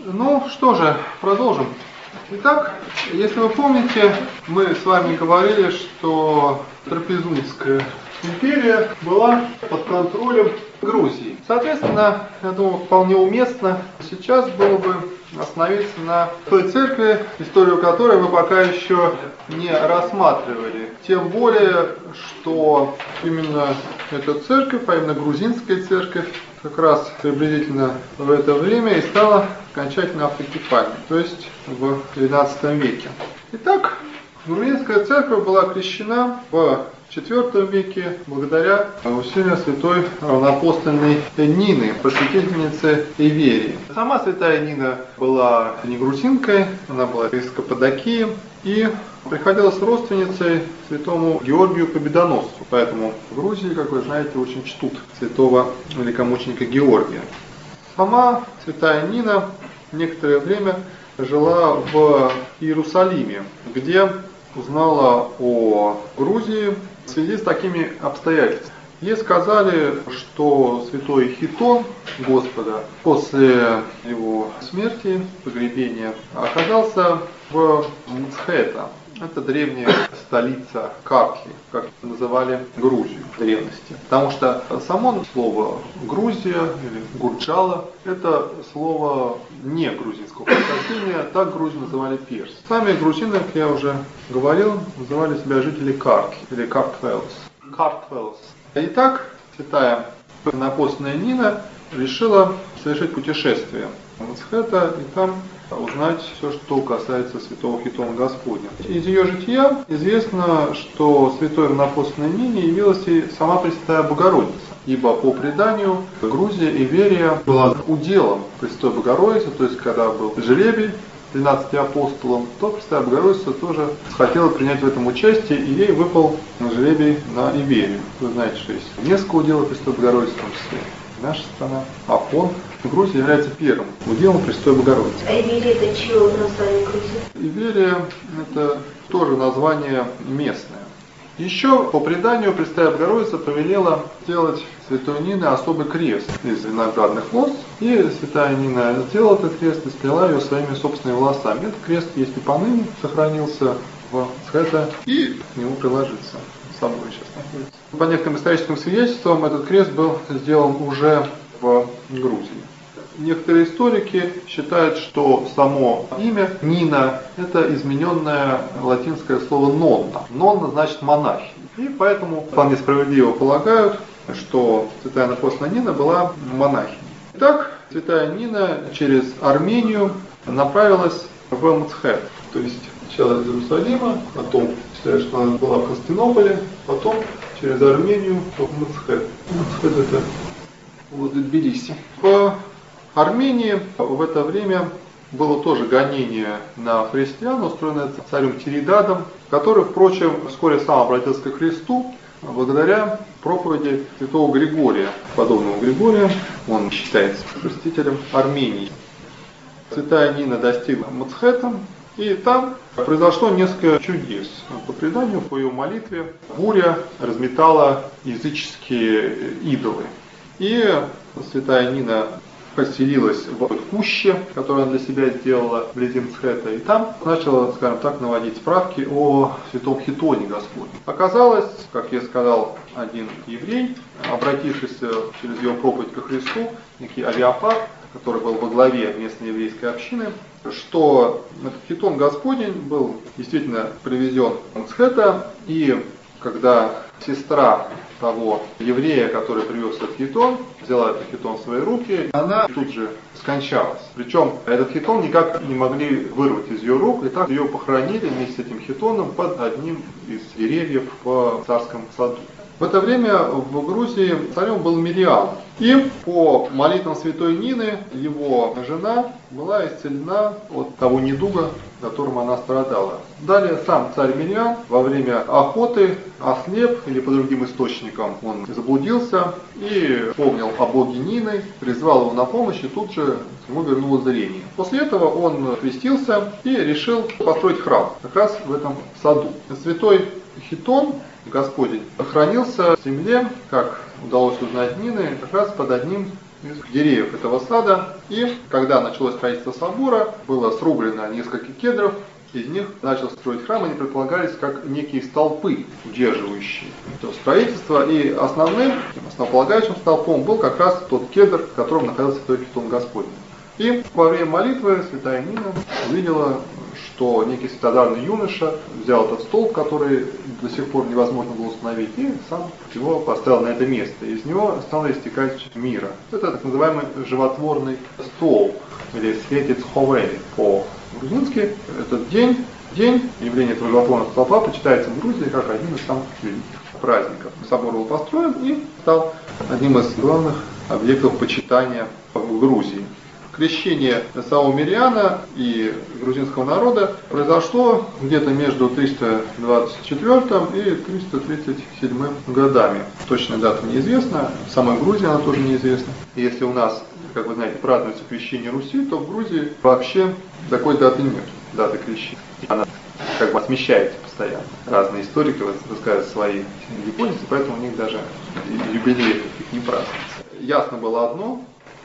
Ну что же, продолжим. Итак, если вы помните, мы с вами говорили, что Трапезундская империя была под контролем Грузии. Соответственно, я думаю, вполне уместно сейчас было бы остановиться на той церкви, историю которой мы пока еще не рассматривали. Тем более, что именно эта церковь, а именно грузинская церковь, как раз приблизительно в это время и стала окончательно автокефальной, то есть в XII веке. Итак, грузинская церковь была крещена в IV веке благодаря усилиям святой равноапостольной Нины, просветительницы Иверии. Сама святая Нина была не грузинкой, она была из Каппадокии и приходилась родственницей святому Георгию Победоносцу. Поэтому в Грузии, как вы знаете, очень чтут святого великомученика Георгия. Сама святая Нина некоторое время жила в Иерусалиме, где узнала о Грузии в связи с такими обстоятельствами. Ей сказали, что святой Хитон Господа после его смерти, погребения, оказался в Мцхета. Это древняя столица Картли, как называли Грузию в древности. Потому что само слово Грузия или Гурджала – это слово не грузинского происхождения, так Грузию называли персы. Сами грузины, как я уже говорил, называли себя жители Картли или Картвелос. Итак, святая апостольная Нина решила совершить путешествие в Мцхета и там узнать все, что касается святого Хитона Господня. Из ее жития известно, что святой равноапостольной Нине явилась и сама Пресвятая Богородица, ибо по преданию Грузия Иверия была уделом Пресвятой Богородицы, то есть когда был жребий 13 апостолам, то Пресвятая Богородица тоже хотела принять в этом участие, и ей выпал жребий на Иверию. Вы знаете, что есть несколько уделов Пресвятой Богородицы, в том числе наша страна, Афон. Грузия является первым уделом Пресвятой Богородицы. А Иверия это чье название Грузии? Иверия это тоже название местное. Еще по преданию Пресвятая Богородица повелела сделать святой Нине особый крест из виноградных лоз, и святая Нина сделала этот крест и сплела ее своими собственными волосами. Этот крест есть и поныне, сохранился в Мцхете, и к нему приложится. С собой сейчас находится. По некоторым историческим свидетельствам этот крест был сделан уже в Грузии. Некоторые историки считают, что само имя Нина – это измененное латинское слово «нонна». «Нонна» значит «монахиня». И поэтому вполне справедливо полагают, что святая апостольная Нина была монахиней. Итак, святая Нина через Армению направилась в Мцхет. То есть сначала из Иерусалима, потом считают, что она была в Константинополе, потом через Армению в Мцхет. Мцхет – это возле Тбилиси. В Армении в это время было тоже гонение на христиан, устроенное царем Тиридадом, который, впрочем, вскоре сам обратился ко Христу благодаря проповеди святого Григория. Подобного Григория, он считается крестителем Армении. Святая Нина достигла Мцхета, и там произошло несколько чудес. По преданию, по ее молитве, буря разметала языческие идолы. И святая Нина поселилась в куще, которую она для себя сделала вблизи Мцхета, и там начала, скажем так, наводить справки о святом Хитоне Господне. Оказалось, как я сказал, один еврей, обратившийся через его проповедь ко Христу, некий Авиапар, который был во главе местной еврейской общины, что этот Хитон Господень был действительно привезен в Мцхета, и когда сестра того еврея, который привез этот хитон, взяла этот хитон в свои руки, она тут же скончалась. Причем этот хитон никак не могли вырвать из ее рук, и так ее похоронили вместе с этим хитоном под одним из деревьев в царском саду. В это время в Грузии царем был Мириам. И по молитвам святой Нины его жена была исцелена от того недуга, которым она страдала. Далее сам царь Мириам во время охоты ослеп, или по другим источникам он заблудился, и вспомнил о боге Нины, призвал его на помощь, и тут же ему вернуло зрение. После этого он крестился и решил построить храм, как раз в этом саду. Святой Хитон Господень хранился в земле, как удалось узнать Нины, как раз под одним из деревьев этого сада. И когда началось строительство собора, было срублено несколько кедров, из них начал строить храм, они предполагались как некие столпы, удерживающие это строительство. И основополагающим столпом был как раз тот кедр, в котором находился святой Хитон Господень. И во время молитвы святая Нина увидела, что некий святодарный юноша взял этот столб, который до сих пор невозможно было установить, и сам его поставил на это место. Из него стало истекать мира. Это так называемый животворный столб, или светец ховели по-грузински. Этот день явления этого животворного столпа почитается в Грузии как один из самых великих праздников. Собор был построен и стал одним из главных объектов почитания в Грузии. Крещение самого Мириана и грузинского народа произошло где-то между 324 и 337 годами. Точная дата неизвестна, в самой Грузии она тоже неизвестна. Если у нас, как вы знаете, празднуется крещение Руси, то в Грузии вообще такой даты нет, даты крещения. Она как бы смещается постоянно. Разные историки высказывают свои гипотезы, поэтому у них даже юбилеев таких не празднуется. Ясно было одно,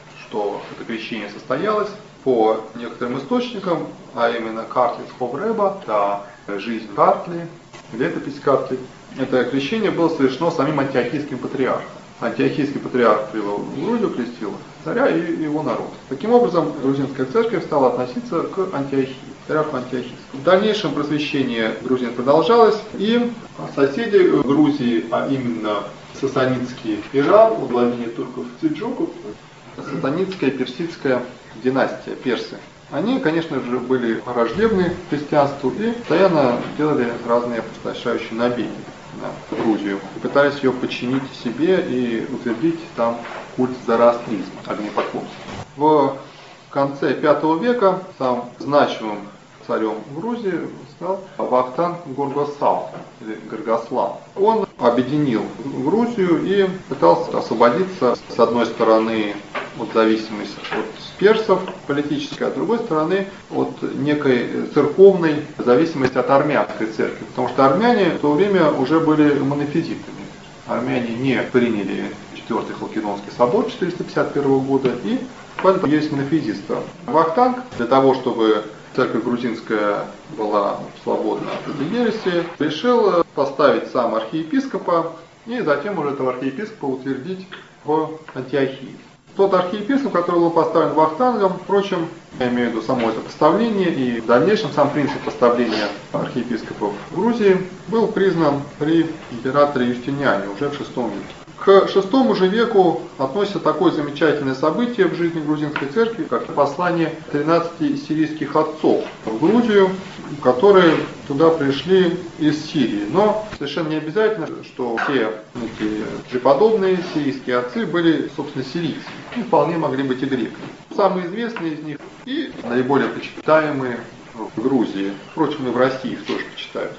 что это крещение состоялось по некоторым источникам, а именно Картлис Ховреба, да, жизнь Картли, летопись Картли. Это крещение было совершено самим антиохийским патриархом. Антиохийский патриарх привел в Грузию, крестил царя и его народ. Таким образом, грузинская церковь стала относиться к Антиохии, патриарху Антиохийскому. В дальнейшем просвещение грузин продолжалось, и соседи Грузии, а именно сасанидский Иран, владение турков-сельджуков, сасанидская персидская династия, персы. Они, конечно же, были враждебны к христианству и постоянно делали разные опустошающие набеги на Грузию. И пытались ее подчинить себе и утвердить там культ зороастризма, огнепоклонства. В конце V века самым значимым царем Грузии стал Вахтанг Горгослав, или Горгослав. Он объединил Грузию и пытался освободиться, с одной стороны, от зависимости от персов политической, а с другой стороны, от некой церковной зависимости от армянской церкви. Потому что армяне в то время уже были монофизитами. Армяне не приняли Четвертый Халкидонский собор 451 года и есть монофизитство. Вахтанг для того, чтобы церковь грузинская была свободна от этой ереси, решил поставить сам архиепископа и затем уже этого архиепископа утвердить в Антиохии. Тот архиепископ, который был поставлен Вахтангом, впрочем, я имею в виду само это поставление и в дальнейшем сам принцип поставления архиепископов в Грузии был признан при императоре Юстиниане уже в VI веке. К VI же веку относится такое замечательное событие в жизни грузинской церкви, как послание 13 сирийских отцов в Грузию, которые туда пришли из Сирии. Но совершенно не обязательно, что все эти преподобные сирийские отцы были, собственно, сирийцами. И вполне могли быть и греками. Самые известные из них и наиболее почитаемые в Грузии, впрочем, и в России их тоже почитают.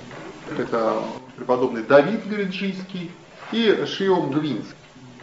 Это преподобный Давид Гриджийский и Шиом Гвинский.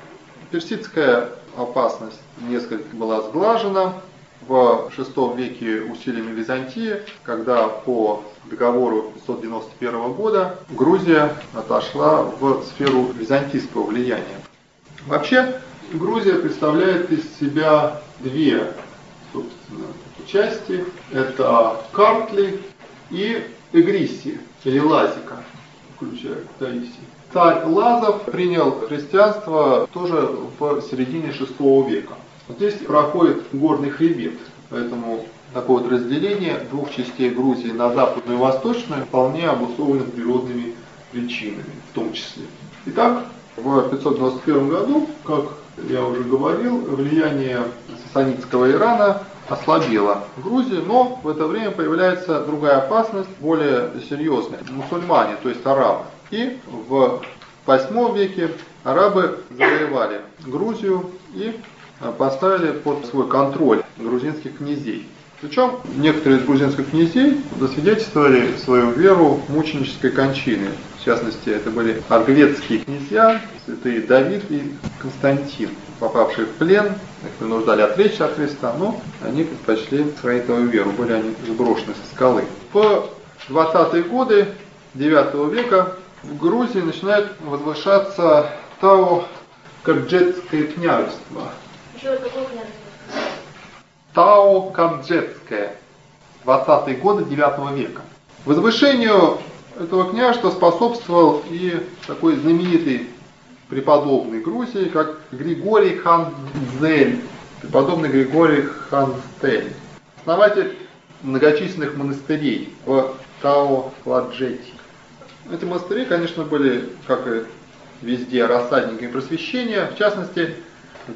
Персидская опасность несколько была сглажена в VI веке усилиями Византии, когда по договору 591 года Грузия отошла в сферу византийского влияния. Вообще, Грузия представляет из себя две, собственно, части. Это Картли и Эгриси, или Лазика, включая Таисию. Царь Лазов принял христианство тоже в середине VI века. Здесь проходит горный хребет, поэтому такое вот разделение двух частей Грузии на западную и восточную вполне обусловлено природными причинами в том числе. Итак, в 591 году, как я уже говорил, влияние сасанидского Ирана ослабело в Грузии, но в это время появляется другая опасность, более серьезная. Мусульмане, то есть арабы. И в VIII веке арабы завоевали Грузию и поставили под свой контроль грузинских князей. Причем некоторые из грузинских князей засвидетельствовали свою веру мученической кончины. В частности, это были аргветские князья, святые Давид и Константин, попавшие в плен, их принуждали отречься от Христа, но они предпочли сохранить свою веру, были они сброшены со скалы. В 20-е годы IX века в Грузии начинает возвышаться Тао-Карджетское княжество. Еще какое княжество? Тао-Канджетское, 20-е годы IX века. Возвышению этого княжества способствовал и такой знаменитый преподобный Грузии, как Григорий Ханзель, преподобный Григорий Ханзель, основатель многочисленных монастырей в Тао-Кладжете. Эти монастыри, конечно, были, как и везде, рассадниками просвещения. В частности, в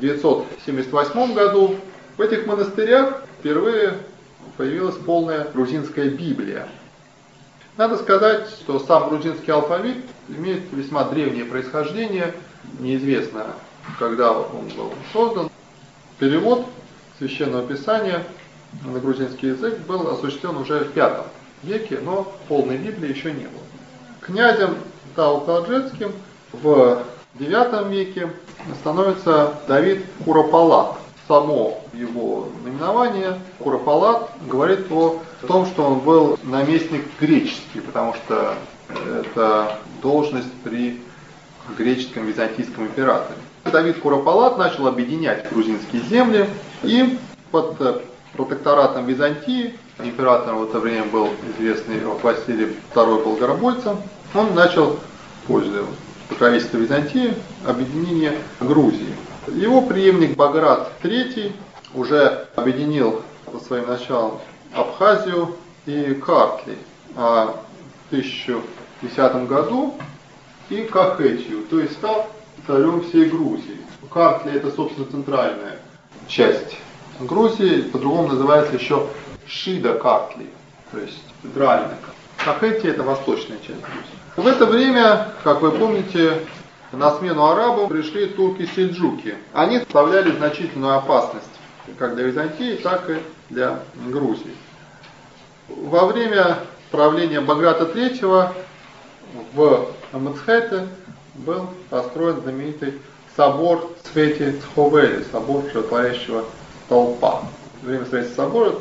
978 году в этих монастырях впервые появилась полная грузинская Библия. Надо сказать, что сам грузинский алфавит имеет весьма древнее происхождение, неизвестно, когда он был создан. Перевод Священного Писания на грузинский язык был осуществлен уже в V веке, но полной Библии еще не было. Князем Тао-Кладжетским в IX веке становится Давид Куропалат. Само его наименование Куропалат говорит о том, что он был наместник греческий, потому что это должность при греческом византийском императоре. Давид Куропалат начал объединять грузинские земли, и под протекторатом Византии, императором в это время был известный Василий II Болгоробойца, он начал, пользуясь покровительством Византии, объединение Грузии. Его преемник Баграт III уже объединил по своим началам Абхазию и Картли, а в 1010 году и Кахетию, то есть стал царем всей Грузии. Картли — это, собственно, центральная часть Грузии, по-другому называется еще Шида Картли, то есть центральная. Кахетия — это восточная часть Грузии. В это время, как вы помните, на смену арабам пришли турки-сельджуки. Они составляли значительную опасность как для Византии, так и для Грузии. Во время правления Баграта III в Мцхете был построен знаменитый собор Святи-Цховели, собор Животворящего Столпа. Время строительства собора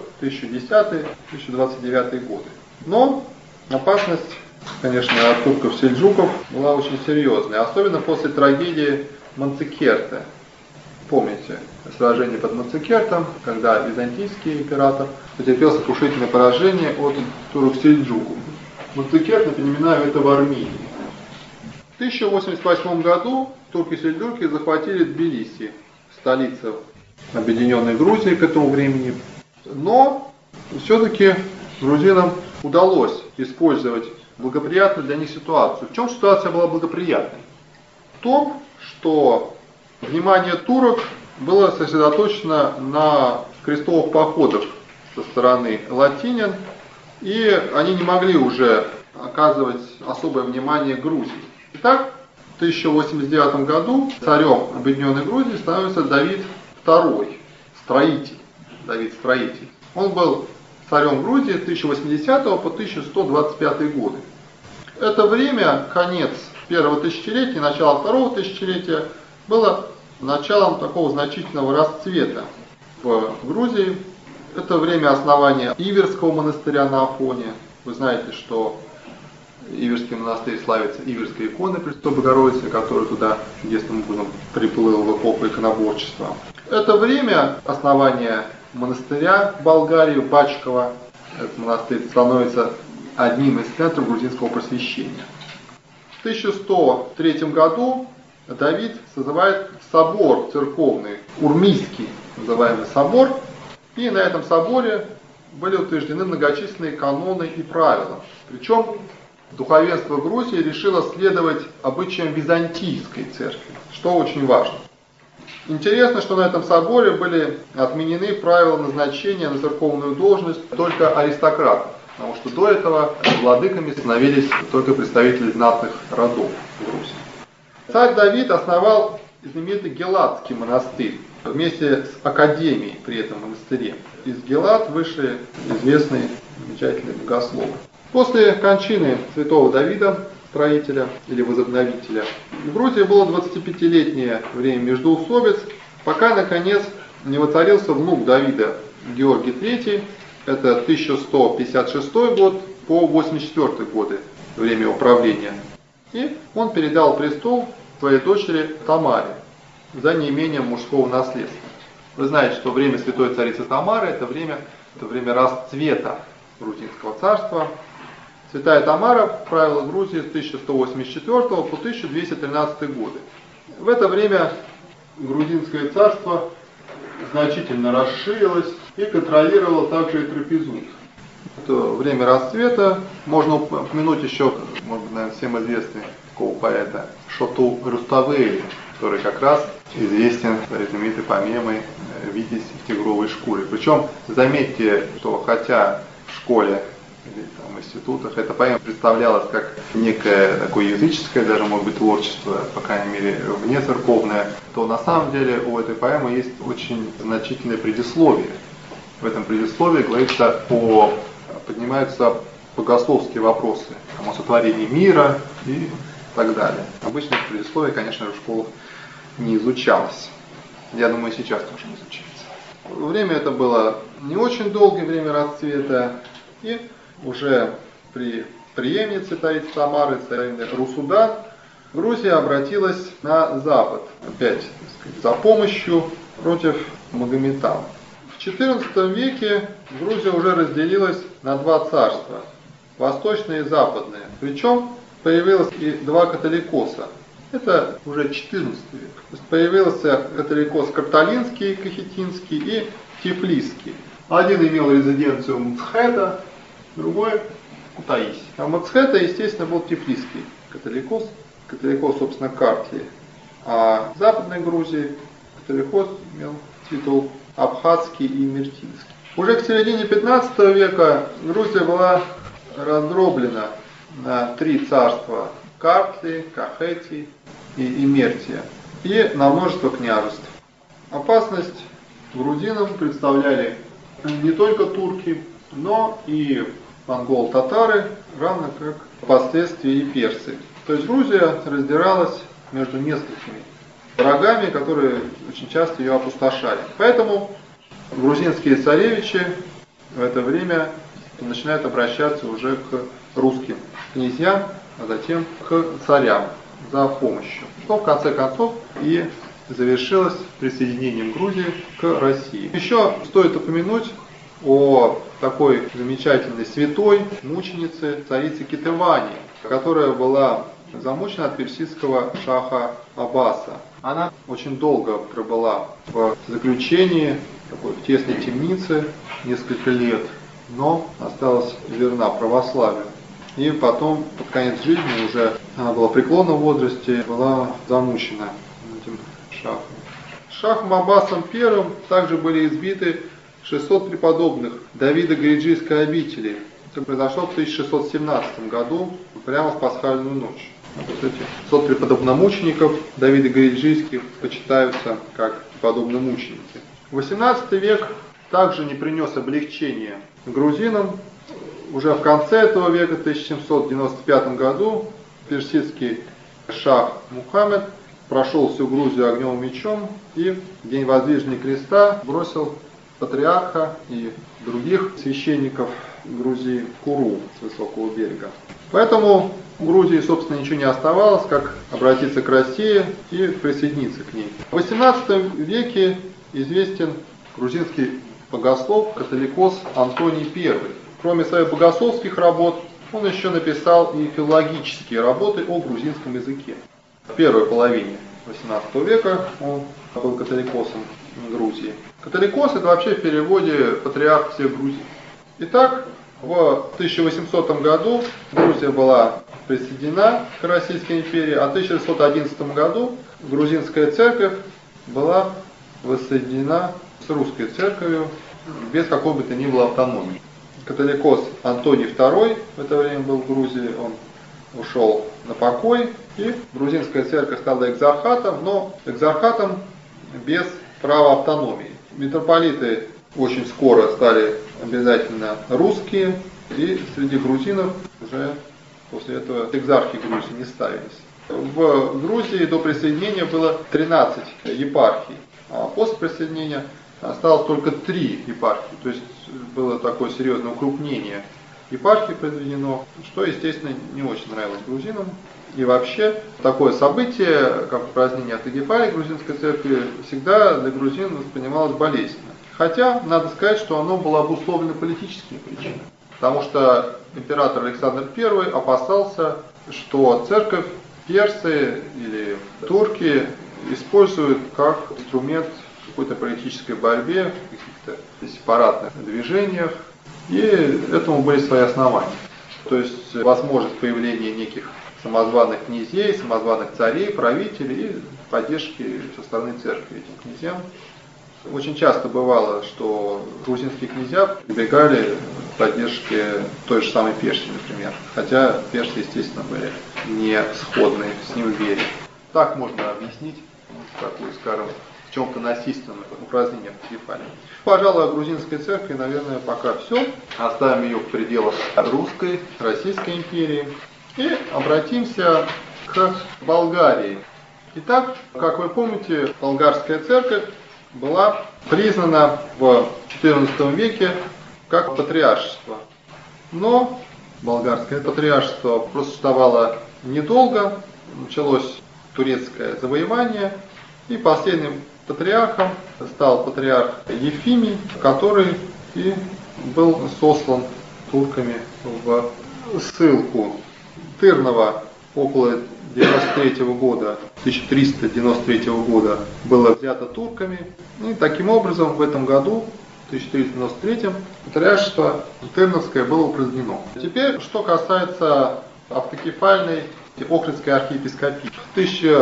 1010-1029 годы. Но опасность, конечно, от турков-сельджуков была очень серьезной, особенно после трагедии Манцикерта. Помните сражение под Манцикертом, когда византийский император потерпел сокрушительное поражение от турок-сельджуков. Манцикерт, напоминаю, это в Армении. В 1088 году турки-сельджуки захватили Тбилиси, столицу объединенной Грузии к этому времени. Но все-таки грузинам удалось использовать благоприятную для них ситуацию. В чем ситуация была благоприятной? В том, что внимание турок было сосредоточено на крестовых походах со стороны латинян, и они не могли уже оказывать особое внимание Грузии. Итак, в 1089 году царем Объединенной Грузии становится Давид II, строитель. Давид Строитель. Он был царем Грузии с 1080 по 1125 годы. Это время, конец первого тысячелетия, начало второго тысячелетия, было началом такого значительного расцвета в Грузии. Это время основания Иверского монастыря на Афоне. Вы знаете, что Иверский монастырь славится Иверской иконой Пресвятой Богородицы, которая туда чудесным образом приплыл в эпоху иконоборчества. Это время основания монастыря в Болгарии, Бачкова. Этот монастырь становится одним из центров грузинского просвещения. В 1103 году Давид созывает собор церковный, Урмийский называемый собор, и на этом соборе были утверждены многочисленные каноны и правила. Причем духовенство Грузии решило следовать обычаям византийской церкви, что очень важно. Интересно, что на этом соборе были отменены правила назначения на церковную должность только аристократов, потому что до этого владыками становились только представители знатных родов в Грузии. Царь Давид основал знаменитый Геладский монастырь вместе с академией при этом монастыре. Из Гелад вышли известные замечательные богословы. После кончины святого Давида, строителя или возобновителя, в Грузии было 25-летнее время междоусобиц, пока наконец не воцарился внук Давида Георгий III, это 1156 год по 84 годы, время его правления. И он передал престол своей дочери Тамаре за неимением мужского наследства. Вы знаете, что время святой царицы Тамары это время расцвета грузинского царства. Святая Тамара правила Грузией с 1184 по 1213 годы. В это время грузинское царство значительно расширилось и контролировало также и Трапезунд. Это время расцвета. Можно упомянуть еще, может быть, наверное, всем известный такого поэта Шоту Руставели, который как раз известен знаменитой поэмой «Витязь в тигровой шкуре». Причем, заметьте, что хотя в школе или там, в институтах эта поэма представлялась как некое такое языческое, даже может быть творчество, по крайней мере вне церковное, то на самом деле у этой поэмы есть очень значительное предисловие. В этом предисловии говорится поднимаются богословские вопросы о сотворении мира и так далее. Обычно это предисловие, конечно же, в школах не изучалось. Я думаю, сейчас тоже не изучается. Время это было не очень долгое время расцвета, и уже при преемнице царицы Тамары, царицы Русудан, Грузия обратилась на запад, опять так сказать, за помощью против магометан. В XIV веке Грузия уже разделилась на два царства, восточное и западное. Причем появилось и два католикоса. Это уже XIV век. То есть появился католикос Карталинский, Кахетинский и Тифлисский. Один имел резиденцию Мцхета, другой Кутаиси. А Мцхета, естественно, был Тифлисский католикос, собственно, Картлии. А в Западной Грузии католикос имел титул Абхазский и Мертинский. Уже к середине 15 века Грузия была раздроблена на три царства: Картлии, Кахетии и Имертия, и на множество княжеств. Опасность грузинам представляли не только турки, но и монгол-татары, равно как впоследствии и персы. То есть Грузия раздиралась между несколькими врагами, которые очень часто ее опустошали. Поэтому грузинские царевичи в это время начинают обращаться уже к русским князьям, а затем к царям за помощью. Что в конце концов и завершилось присоединением Грузии к России. Еще стоит упомянуть о такой замечательной святой мученице царице Кетевани, которая была замучена от персидского шаха Аббаса. Она очень долго пробыла в заключении, такой в тесной темнице, несколько лет, но осталась верна православию. И потом, под конец жизни, уже она была в преклонном возрасте, была замучена этим шахом. Шахом Аббасом I также были избиты 600 преподобных Давида Гайджийской обители. Это произошло в 1617 году, прямо в пасхальную ночь. Вот эти 600 преподобномучеников Давида Гайджийских почитаются как преподобномученики. 18 век также не принес облегчения грузинам. Уже в конце этого века, в 1795 году, персидский шах Мухаммед прошел всю Грузию огнем и мечом и в день воздвижения креста бросил патриарха и других священников Грузии в Куру с высокого берега. Поэтому Грузии, собственно, ничего не оставалось, как обратиться к России и присоединиться к ней. В XVIII веке известен грузинский богослов, католикос Антоний I. Кроме своих богословских работ, он еще написал и филологические работы о грузинском языке. В первой половине XVIII века он был католикосом Грузии. Католикос — это вообще в переводе патриарх всех грузин. Итак, в 1800 году Грузия была присоединена к Российской империи, а в 1611 году грузинская церковь была воссоединена с русской церковью без какой бы то ни было автономии. Католикос Антоний II в это время был в Грузии, он ушел на покой, и грузинская церковь стала экзархатом, но экзархатом без права автономии. Митрополиты очень скоро стали обязательно русские, и среди грузинов уже после этого экзархи Грузии не ставились. В Грузии до присоединения было 13 епархий, а после присоединения осталось только 3 епархии, то есть было такое серьезное укрупнение епархии произведено, что, естественно, не очень нравилось грузинам. И вообще, такое событие, как упразднение автокефалии грузинской церкви, всегда для грузин воспринималось болезненно. Хотя, надо сказать, что оно было обусловлено политическими причинами. Потому что император Александр I опасался, что церковь персы или турки используют как инструмент в какой-то политической борьбе, в каких-то сепаратных движениях. И этому были свои основания. То есть возможность появления неких самозваных князей, самозваных царей, правителей и поддержки со стороны церкви этим князьям. Очень часто бывало, что грузинские князья прибегали к поддержке той же самой Персии, например. Хотя персы, естественно, были не сходны с ним в вере. Так можно объяснить такую, скажем, в чем-то насильственное упразднение автокефалии. Пожалуй, о грузинской церкви, наверное, пока все. Оставим ее в пределах русской, Российской империи. И обратимся к Болгарии. Итак, как вы помните, болгарская церковь была признана в XIV веке как патриаршество. Но болгарское патриаршество просуществовало недолго, началось турецкое завоевание, и последним патриархом стал патриарх Ефимий, который и был сослан турками в ссылку. Тырново около 93 года, 1393 года было взято турками. И таким образом в этом году, в 1393, патриаршество Тырновское было упразднено. Теперь, что касается автокефальной Охридской архиепископии. В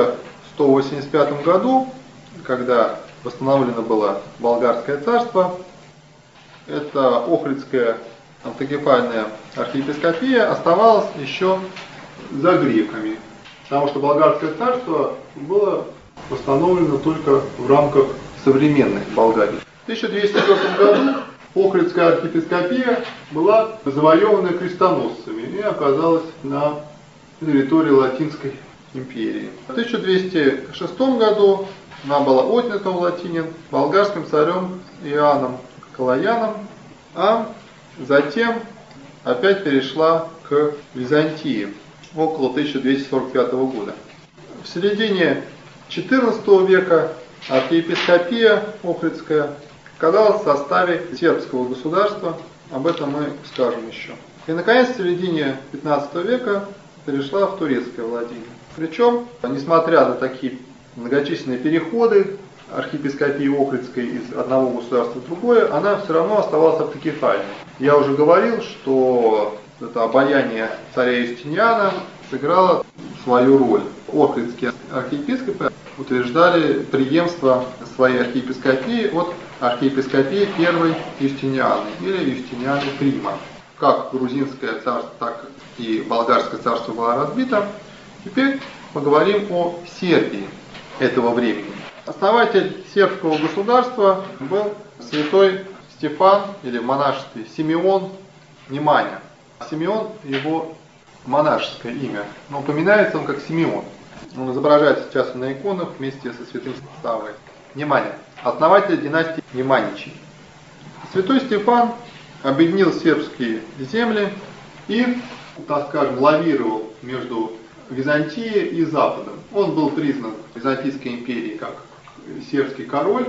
1185 году, когда восстановлено было Болгарское царство, эта Охридская автокефальная архиепископия оставалась еще за греками, потому что Болгарское царство было восстановлено только в рамках современной Болгарии. В 1204 году Охридская архиепископия была завоевана крестоносцами и оказалась на территории Латинской империи. В 1206 году она была отнята у латинин болгарским царем Иоанном Калаяном, а затем опять перешла к Византии около 1245 года. В середине XIV века архиепископия Охридская оказалась в составе сербского государства, об этом мы скажем еще. И, наконец, в середине XV века перешла в турецкое владение. Причем, несмотря на такие многочисленные переходы архиепископии Охридской из одного государства в другое, она все равно оставалась автокефальной. Я уже говорил, что это обаяние царя Юстиниана сыграло свою роль. Охридские архиепископы утверждали преемство своей архиепископии от архиепископии первой Юстинианы или Юстинианы Прима. Как грузинское царство, так и болгарское царство было разбито. Теперь поговорим о Сербии этого времени. Основатель сербского государства был святой Стефан, или в монашестве Симеон Неманя. Симеон – его монашеское имя, но упоминается он как Симеон. Он изображается сейчас на иконах вместе со святым Саввой. Неманя – основатель династии Неманичей. Святой Стефан объединил сербские земли и, так скажем, лавировал между Византией и Западом. Он был признан Византийской империей как сербский король,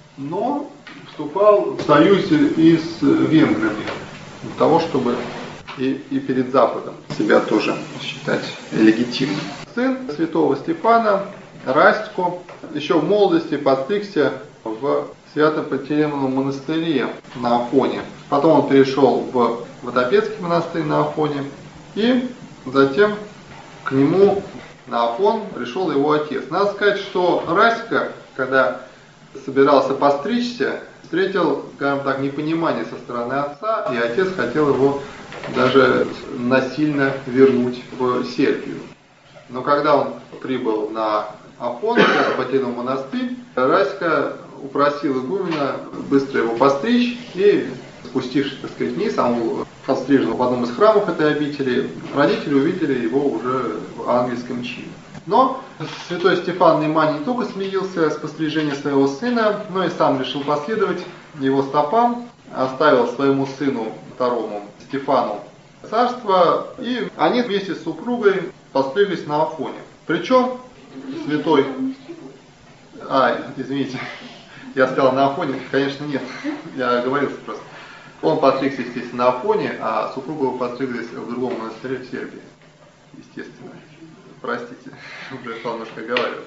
но вступал в союз и с венграми для того, чтобы и перед Западом себя тоже считать легитимным. Сын святого Стефана, Растько, еще в молодости подстригся в Свято-Пантелеймоновом монастыре на Афоне. Потом он перешел в Водопецкий монастырь на Афоне, и затем к нему на Афон пришел его отец. Надо сказать, что Растько, когда собирался постричься, встретил, скажем так, непонимание со стороны отца, и отец хотел его даже насильно вернуть в Сербию. Но когда он прибыл на Афон, в Свято-Пантелеймонов монастырь, Растько упросил игумена быстро его постричь, и спустившись, так сказать, вниз, он был подстрижен в одном из храмов этой обители, родители увидели его уже в ангельском чине. Но святой Стефан Неманий не только смирился с пострижением своего сына, но и сам решил последовать его стопам, оставил своему сыну, второму Стефану, царства, и они вместе с супругой постриглись на Афоне. Причем святой... извините, я сказал на Афоне, конечно нет, я оговорился просто. Он постригся, естественно, на Афоне, а супруга его постриглась в другом монастыре в Сербии, естественно. Простите, уже стал немножко оговариваться.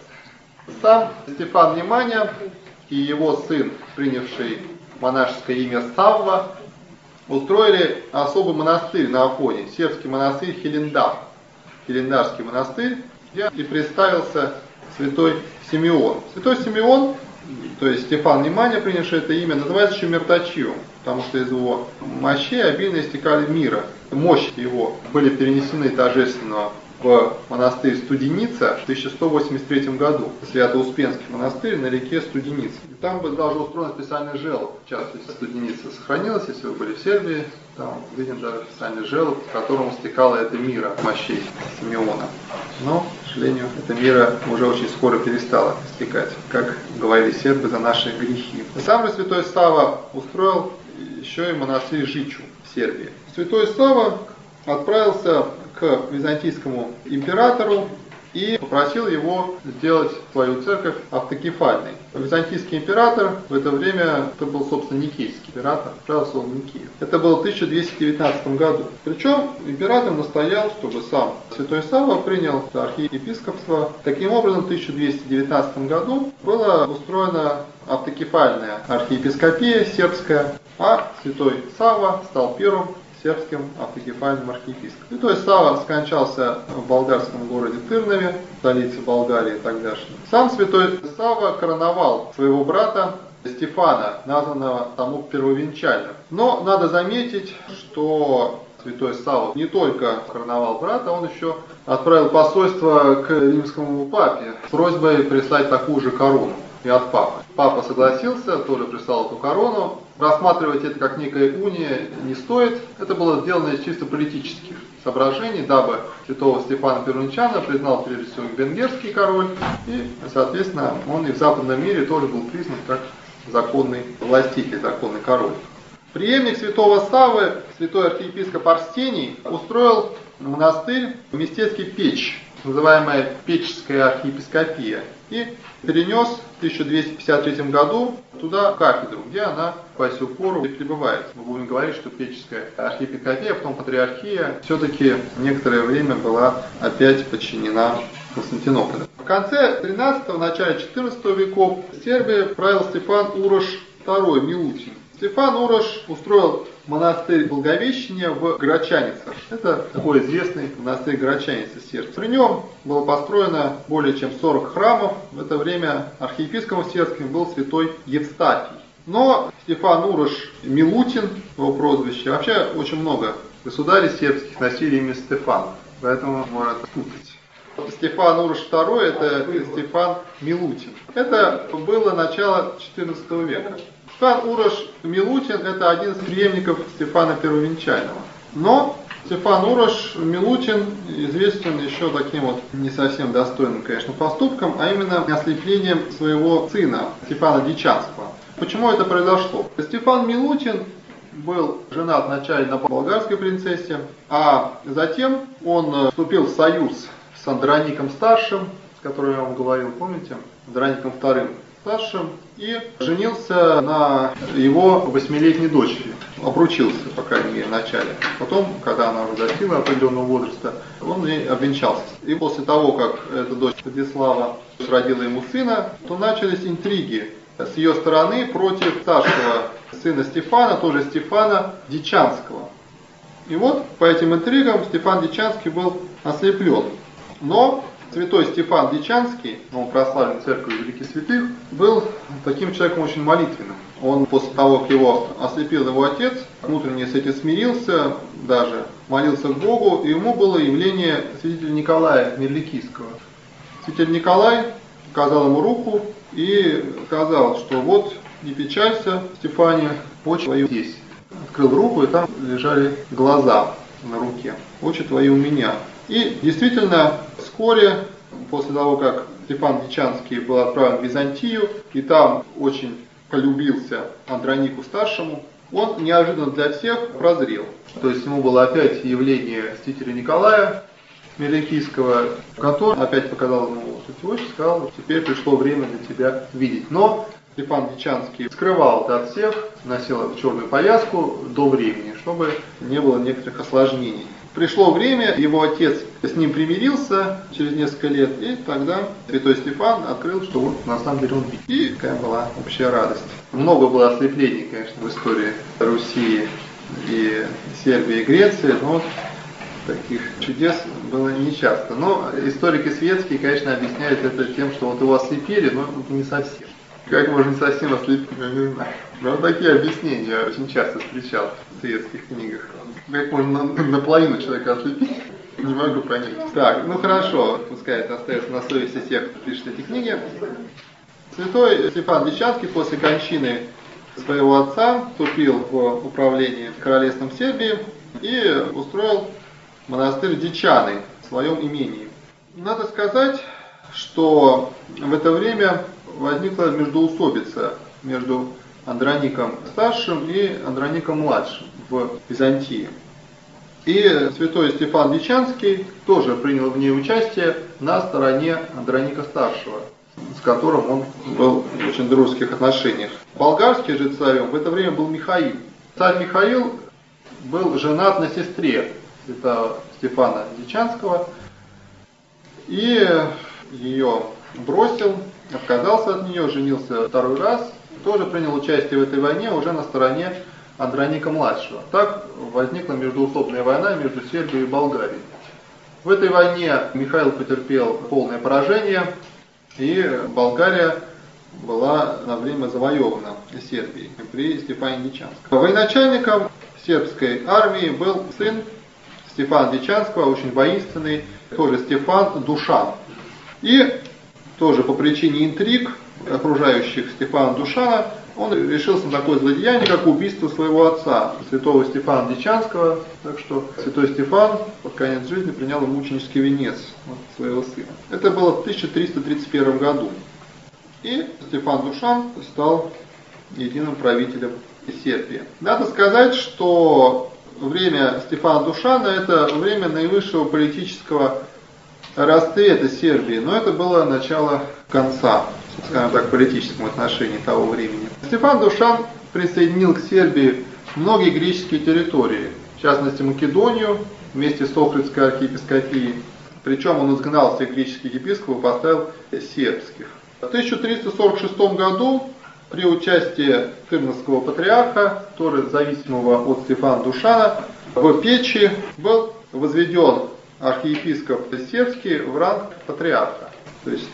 Сам Стефан Неманя и его сын, принявший монашеское имя Савва, устроили особый монастырь на Афоне, сербский монастырь Хилендар, Хилендарский монастырь, где и представился святой Симеон. Святой Симеон, то есть Стефан Неманя, принявший это имя, называется еще Мирточивым, потому что из его мощей обильно истекали мира. Мощи его были перенесены торжественно в монастырь Студеница в 1183 году, Свято-Успенский монастырь на реке Студеница. И там был даже устроен специальный желоб, в частности, Студеница сохранилась, если вы были в Сербии, там виден даже специальный желоб, в котором стекала эта мира мощей Симеона. Но, к сожалению, эта мира уже очень скоро перестала стекать, как говорили сербы, за наши грехи. Сам же святой Сава устроил еще и монастырь Жичу в Сербии. Святой Сава отправился к византийскому императору и попросил его сделать свою церковь автокефальной. Византийский император в это время, это был, собственно, Никейский император, отправился он в Никию. Это было в 1219 году. Причем император настоял, чтобы сам святой Савва принял архиепископство. Таким образом, в 1219 году была устроена автокефальная архиепископия сербская, а святой Савва стал первым сербским автокефальным архиепископом. Святой Сава скончался в болгарском городе Тырнове, столице Болгарии тогдашней. Сам святой Сава короновал своего брата Стефана, названного тому первовенчальным. Но надо заметить, что святой Сава не только короновал брата, он еще отправил посольство к римскому папе с просьбой прислать такую же корону и от папы. Папа согласился, тоже прислал эту корону. Рассматривать это как некая уния не стоит. Это было сделано из чисто политических соображений, дабы святого Стефана Первенчана признал прежде всего венгерский король, и, соответственно, он и в западном мире тоже был признан как законный властитель, законный король. Преемник святого Саввы, святой архиепископ Арсений, устроил монастырь в местечке Печь, называемая Печская архиепископия, и перенес в 1253 году туда кафедру, где она по сию пору и пребывает. Мы будем говорить, что Печская архиепископия, потом патриархия, все-таки некоторое время была опять подчинена Константинополю. В конце 13-го, начале 14 веков в Сербии правил Стефан Урош II Милутин. Стефан Урош устроил монастырь Благовещения в Грачаницах. Это такой известный монастырь Грачаницы Сербии. При нем было построено более чем 40 храмов. В это время архиепископом сербским был святой Евстафий. Но Стефан Урош Милутин, его прозвище, вообще очень много государей сербских носили имя Стефан, поэтому можно путать. Стефан Урош II это Стефан Милутин. Это было начало XIV века. Стефан Урош Милутин это один из преемников Стефана Первовенчального. Но Стефан Урош Милутин известен еще таким вот не совсем достойным, конечно, поступком, а именно ослеплением своего сына Стефана Дичанского. Почему это произошло? Стефан Милутин был женат вначале на болгарской принцессе, а затем он вступил в союз с Андроником Старшим, с которым я вам говорил, помните? Андроником II Старшим, и женился на его 8-летней дочери. Обручился, по крайней мере, вначале. Потом, когда она уже достигла определенного возраста, он и обвенчался. И после того, как эта дочь Владислава родила ему сына, то начались интриги с ее стороны против старшего сына Стефана, тоже Стефана Дичанского. И вот по этим интригам Стефан Дичанский был ослеплен. Но святой Стефан Дичанский, он прославлен церковью великих святых, был таким человеком очень молитвенным. Он после того, как его ослепил его отец, внутренне с этим смирился, даже молился к Богу, и ему было явление святителя Николая Мирликийского. Святитель Николай показал ему руку и сказал, что вот не печалься, Стефания, очи твои здесь. Открыл руку, и там лежали глаза на руке. Очи твои у меня. И действительно, вскоре, после того, как Стефан Дичанский был отправлен в Византию, и там очень полюбился Андронику Старшему, он неожиданно для всех прозрел. То есть ему было опять явление святителя Николая Меликийского, который опять показал ему эти очи, сказал: теперь пришло время для тебя видеть. Но Стефан Дичанский скрывал это от всех, носил черную повязку до времени, чтобы не было некоторых осложнений. Пришло время, его отец с ним примирился через несколько лет, и тогда святой Стефан открыл, что вот на самом деле он видит. И такая была общая радость. Много было ослеплений, конечно, в истории Руси и Сербии и Греции, но таких чудес было нечасто. Но историки светские, конечно, объясняют это тем, что вот его ослепили, но не совсем. Как можно не совсем ослепить, я не знаю. Но вот такие объяснения я очень часто встречал в светских книгах. Как можно наполовину человека ослепить, не могу понять. Так, ну хорошо, пускай это остается на совести тех, кто пишет эти книги. Святой Стефан Дичанский после кончины своего отца вступил в управление королевством Сербии и устроил монастырь Дичаны в своем имении. Надо сказать, что в это время возникла междоусобица между Андроником Старшим и Андроником Младшим в Византии. И святой Стефан Дичанский тоже принял в ней участие на стороне Андроника Старшего, с которым он был в очень дружеских отношениях. Болгарский же царем в это время был Михаил. Царь Михаил был женат на сестре святого Стефана Дичанского и ее бросил, отказался от нее, женился второй раз, тоже принял участие в этой войне уже на стороне Андроника Младшего. Так возникла междоусобная война между Сербией и Болгарией. В этой войне Михаил потерпел полное поражение, и Болгария была на время завоевана Сербией при Стефане Дичанском. Военачальником сербской армии был сын Стефана Дичанского, очень воинственный, тоже Стефан Душан. И тоже по причине интриг окружающих Стефана Душана он решился на такое злодеяние, как убийство своего отца, святого Стефана Дичанского. Так что святой Стефан под конец жизни принял мученический венец от своего сына. Это было в 1331 году. И Стефан Душан стал единым правителем Сербии. Надо сказать, что время Стефана Душана – это время наивысшего политического расцвета Сербии, но это было начало конца, скажем так, в политическом отношении того времени. Стефан Душан присоединил к Сербии многие греческие территории, в частности Македонию, вместе с Охридской архиепископией. Причем он изгнал всех греческих епископов и поставил сербских. В 1346 году при участии Тырновского патриарха, тоже зависимого от Стефана Душана, в Печи был возведен архиепископ сербский в ранг патриарха. То есть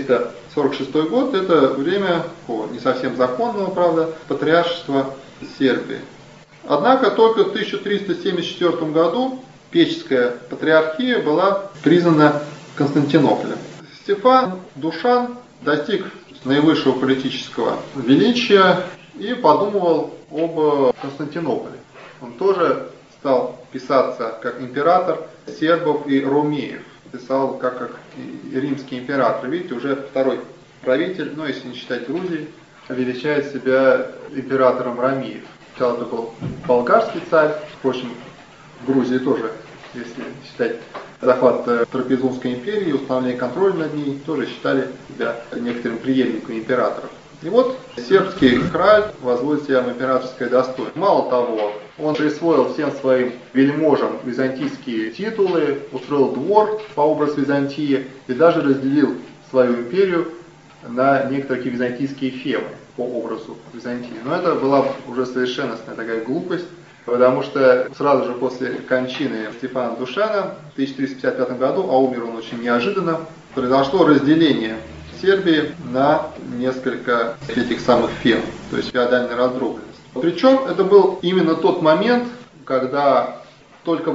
1346 год – это время не совсем законного, правда, патриаршества Сербии. Однако только в 1374 году Печская патриархия была признана Константинополем. Стефан Душан достиг наивысшего политического величия и подумывал об Константинополе. Он тоже стал писаться как император сербов и ромеев. Писал как и римский император. Видите, уже второй правитель, но если не считать Грузии, величает себя императором ромеев. Сначала это был болгарский царь, впрочем, в Грузии тоже, если считать захват Трапезунской империи, установление контроля над ней, тоже считали себя некоторым преемником императоров. И вот сербский краль возводит себя в императорское достоинство. Мало того, он присвоил всем своим вельможам византийские титулы, устроил двор по образу Византии и даже разделил свою империю на некоторые византийские фемы по образу Византии. Но это была уже совершенная такая глупость, потому что сразу же после кончины Стефана Душана в 1355 году, а умер он очень неожиданно, произошло разделение Сербии на несколько этих самых фем, то есть феодальная раздробленность. Причем это был именно тот момент, когда только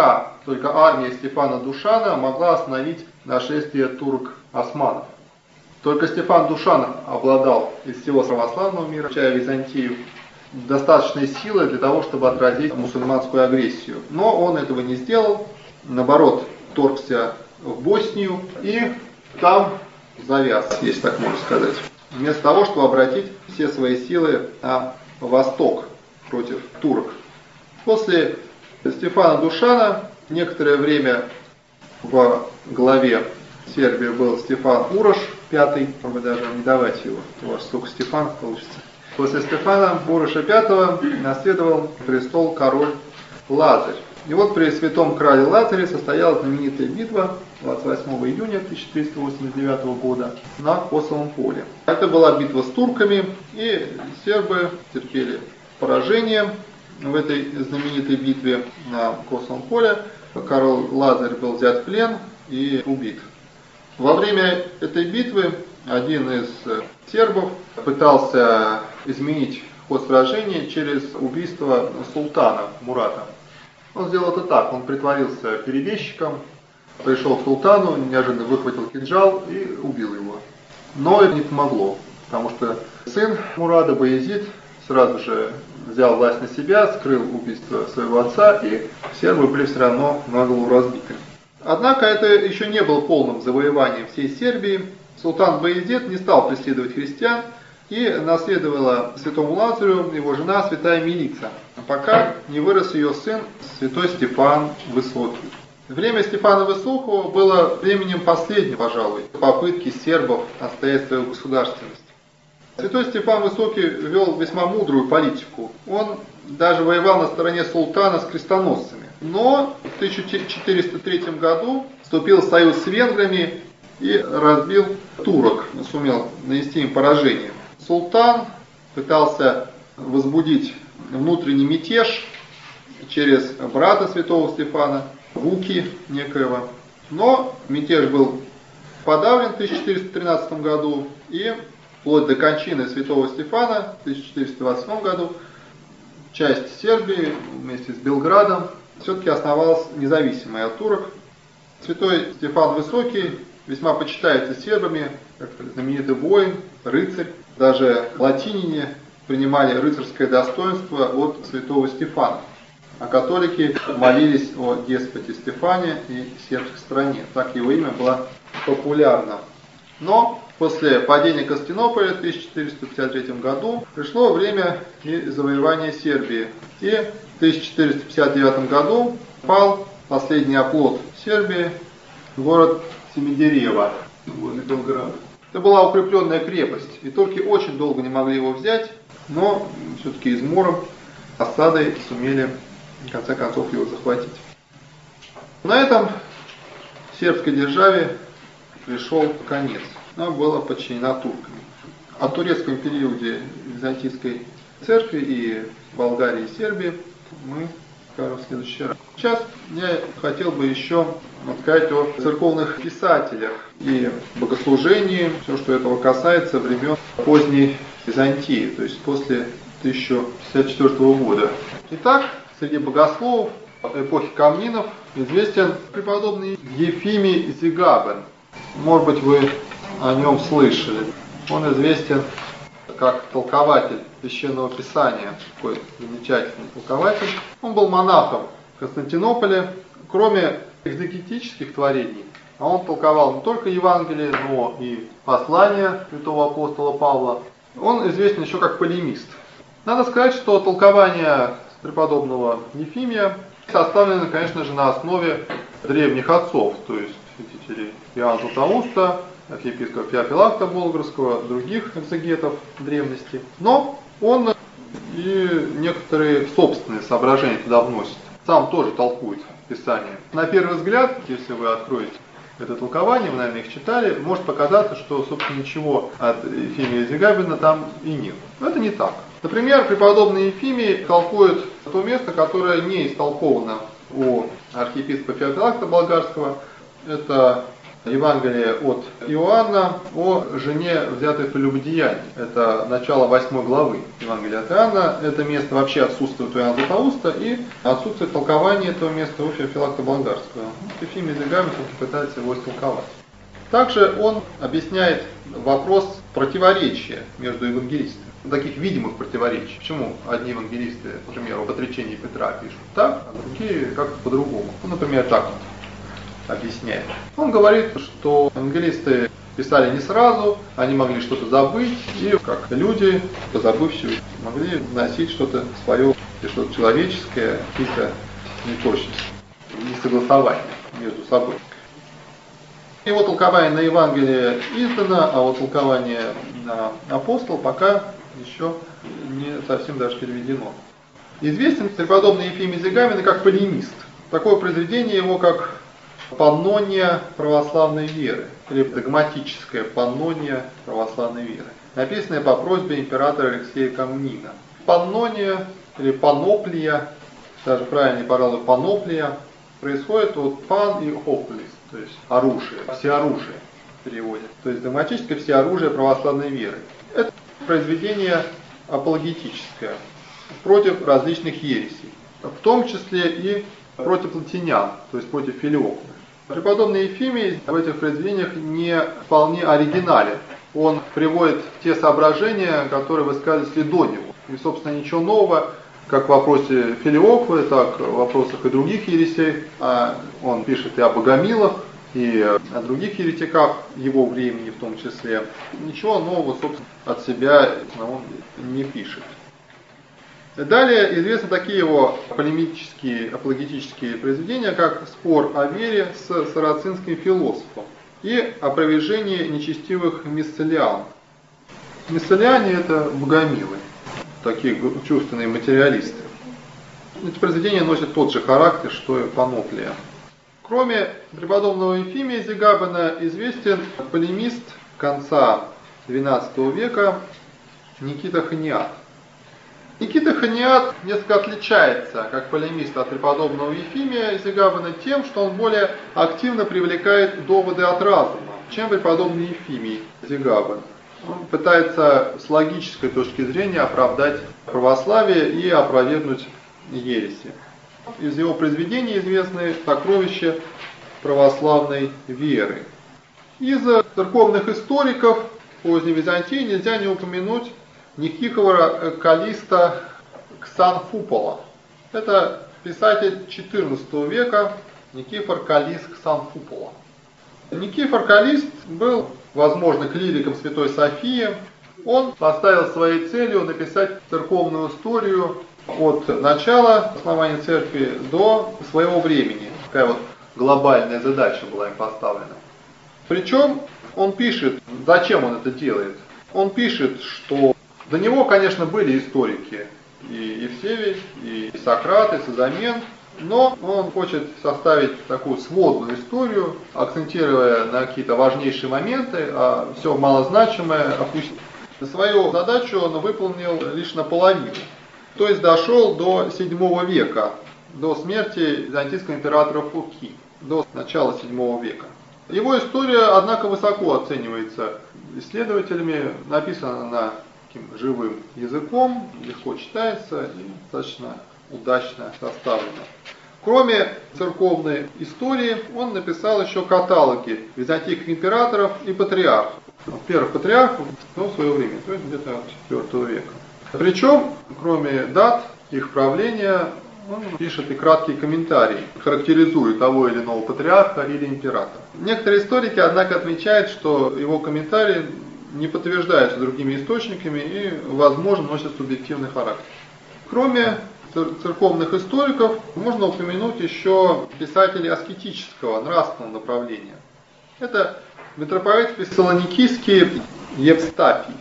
армия Стефана Душана могла остановить нашествие турок-османов. Только Стефан Душан обладал из всего православного мира, включая Византию, достаточной силой для того, чтобы отразить мусульманскую агрессию. Но он этого не сделал, наоборот, вторгся в Боснию и там завяз, если так можно сказать. Вместо того, чтобы обратить все свои силы на восток, против турок. После Стефана Душана некоторое время во главе Сербии был Стефан Урош V, может быть, даже не давайте его, у вас столько Стефанов получится. После Стефана Уроша V наследовал престол король Лазарь. И вот при святом крале Лазаре состоялась знаменитая битва 28 июня 1389 года на Косовом поле. Это была битва с турками, и сербы терпели поражение в этой знаменитой битве на Косовом поле. Король Лазарь был взят в плен и убит. Во время этой битвы один из сербов пытался изменить ход сражения через убийство султана Мурата. Он сделал это так, он притворился перебежчиком, пришел к султану, неожиданно выхватил кинжал и убил его. Но это не помогло, потому что сын Мурада, Баязид, сразу же взял власть на себя, скрыл убийство своего отца, и сербы были все равно наголову разбиты. Однако это еще не было полным завоеванием всей Сербии. Султан Баязид не стал преследовать христиан, и наследовала святому Лазарю его жена святая Милица, пока не вырос ее сын святой Стефан Высокий. Время Стефана Высокого было временем последней, пожалуй, попытки сербов отстоять свою государственность. Святой Стефан Высокий вел весьма мудрую политику. Он даже воевал на стороне султана с крестоносцами. Но в 1403 году вступил в союз с венграми и разбил турок, сумел нанести им поражение. Султан пытался возбудить внутренний мятеж через брата святого Стефана, Вуки некоего. Но мятеж был подавлен в 1413 году, и вплоть до кончины святого Стефана в 1427 году часть Сербии вместе с Белградом все-таки основалась независимой от турок. Святой Стефан Высокий весьма почитается сербами, как знаменитый воин, рыцарь. Даже латиняне принимали рыцарское достоинство от святого Стефана, а католики молились о деспоте Стефане и сербской стране. Так его имя было популярно. Но после падения Константинополя в 1453 году пришло время и завоевания Сербии. И в 1459 году пал последний оплот Сербии, город Семидерево, возле Белграда. Это была укрепленная крепость, и турки очень долго не могли его взять, но все-таки измором, осадой сумели в конце концов его захватить. На этом сербской державе пришел конец. Она была подчинена туркам. О турецком периоде Византийской церкви и Болгарии и Сербии мы скажем в следующий раз. Сейчас я хотел бы еще сказать о церковных писателях и богослужении, все, что этого касается времен поздней Византии, то есть после 1054 года. Итак, среди богословов эпохи Комнинов известен преподобный Ефимий Зигабен. Может быть, вы о нем слышали. Он известен как толкователь Священного Писания, такой замечательный толкователь. Он был монахом в Константинополе. Кроме экзегетических творений, а он толковал не только Евангелие, но и послания святого апостола Павла. Он известен еще как полемист. Надо сказать, что толкование преподобного Ефимия составлено, конечно же, на основе древних отцов, то есть святителей Иоанна Златоуста, архиепископа Феофилакта Болгорского, других экзегетов древности. Но он и некоторые собственные соображения туда вносит. Сам тоже толкует Писание. На первый взгляд, если вы откроете это толкование, вы, наверное, их читали, может показаться, что, собственно, ничего от Ефимия Зигабена там и нет. Но это не так. Например, преподобный Ефимий толкует то место, которое не истолковано у архиепископа Феофилакта Болгарского. Это Евангелие от Иоанна о жене, взятой в прелюбодеянии. Это начало 8 главы Евангелия от Иоанна. Это место вообще отсутствует у Иоанна Златоуста, и отсутствует толкование этого места у Феофилакта Болгарского. Ефимий Зигабен пытается его истолковать. Также он объясняет вопрос противоречия между евангелистами. Таких видимых противоречий. Почему одни евангелисты, например, об отречении Петра пишут так, а другие как-то по-другому. Ну, например, так вот объясняет. Он говорит, что евангелисты писали не сразу, они могли что-то забыть, и как люди, позабывшие, могли вносить что-то свое, что-то человеческое, какие-то неточности, несогласования между собой. Его толкование на Евангелие издано, а вот толкование на апостол пока еще не совсем даже переведено. Известен преподобный Ефимий Зигабин как полемист. Такое произведение его как паннония православной веры, или догматическая паннония православной веры, написанная по просьбе императора Алексея Комнина. Паннония или паноплия, даже правильнее, пожалуй, паноплия, происходит от пан и оплис, то есть оружие, всеоружие в переводе, то есть догматическое всеоружие православной веры. Это произведение апологетическое, против различных ересей, в том числе и против латинян, то есть против филиоков. Преподобный Ефимий в этих произведениях не вполне оригинален. Он приводит те соображения, которые высказывались до него. И, собственно, ничего нового, как в вопросе Филиоквы, так в вопросах и других ересей. Он пишет и о богомилах, и о других еретиках его времени в том числе. Ничего нового, собственно, от себя он не пишет. Далее известны такие его полемические, апологетические произведения, как «Спор о вере с сарацинским философом» и «Опровержение нечестивых мисцелиан». Мисцелиане – это богомилы, такие чувственные материалисты. Эти произведения носят тот же характер, что и паноплия. Кроме преподобного Ефимия Зигабина, известен полемист конца XII века Никита Хониат. Никита Хониат несколько отличается как полемист от преподобного Ефимия Зигабина тем, что он более активно привлекает доводы от разума, чем преподобный Ефимий Зигабин. Он пытается с логической точки зрения оправдать православие и опровергнуть ереси. Из его произведений известны сокровища православной веры. Из церковных историков поздней Византии нельзя не упомянуть Никифора Каллиста Ксанфупола. Это писатель XIV века Никифор Каллист Ксанфупола. Никифор Каллист был, возможно, клириком Святой Софии. Он поставил своей целью написать церковную историю от начала основания церкви до своего времени. Такая вот глобальная задача была им поставлена. Причем он пишет, зачем он это делает. Он пишет, что до него, конечно, были историки, и Евсевий, и Сократ, и Созамен, но он хочет составить такую сводную историю, акцентируя на какие-то важнейшие моменты, а все малозначимое опустить. Свою задачу он выполнил лишь наполовину, то есть дошел до VII века, до смерти византийского императора Фоки, до начала VII века. Его история, однако, высоко оценивается исследователями, написана она таким живым языком, легко читается и достаточно удачно составлена. Кроме церковной истории, он написал еще каталоги византийских императоров и патриархов. Первых патриархов в свое время, то есть где-то от IV века. Причем, кроме дат их правления, он пишет и краткие комментарии, характеризуя того или иного патриарха или императора. Некоторые историки, однако, отмечают, что его комментарии не подтверждаются другими источниками и, возможно, носят субъективный характер. Кроме церковных историков, можно упомянуть еще писателей аскетического, нравственного направления. Это митрополит Фессалоникийский Евстафий